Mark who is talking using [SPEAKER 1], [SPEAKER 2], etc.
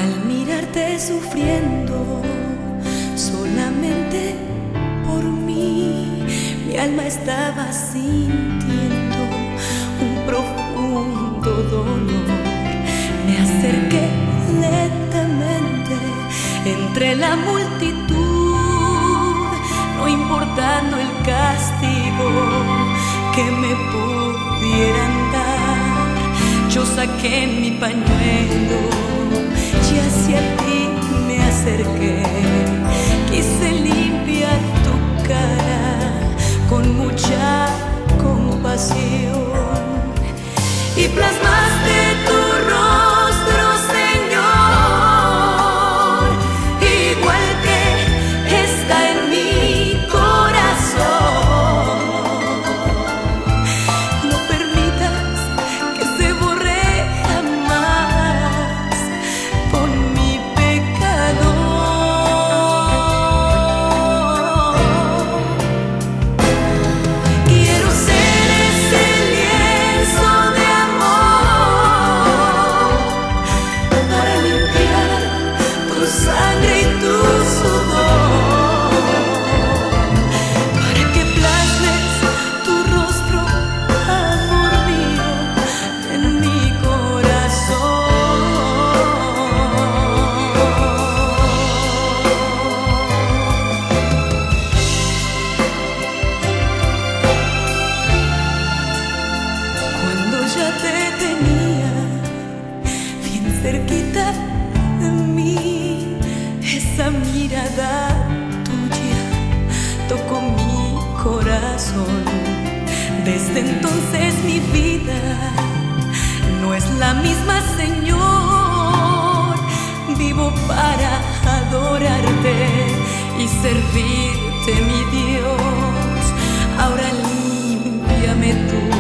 [SPEAKER 1] Al mirarte sufriendo solamente por mí, mi alma estaba sintiendo un profundo dolor. Me acerqué lentamente entre la multitud, no importando el castigo que me pudieran dar. Yo saqué mi pañuelo y hacia ti me acerqué. Quise limpiar tu cara con mucha compasión y plasmaste tu rostro, Señor, igual que está en mi corazón. No permitas que se borre jamás por mi pecado. Quiero ser ese lienzo de amor para limpiar tu sangre y tu sudor, para que plasmes tu rostro, amor mío, en mi corazón. Cuando ya te tenía bien cerquita de mí, esa mirada tuya tocó mi corazón. Desde entonces mi vida no es la misma, Señor. Vivo para adorarte y servirte, mi Dios. Ahora límpiame tú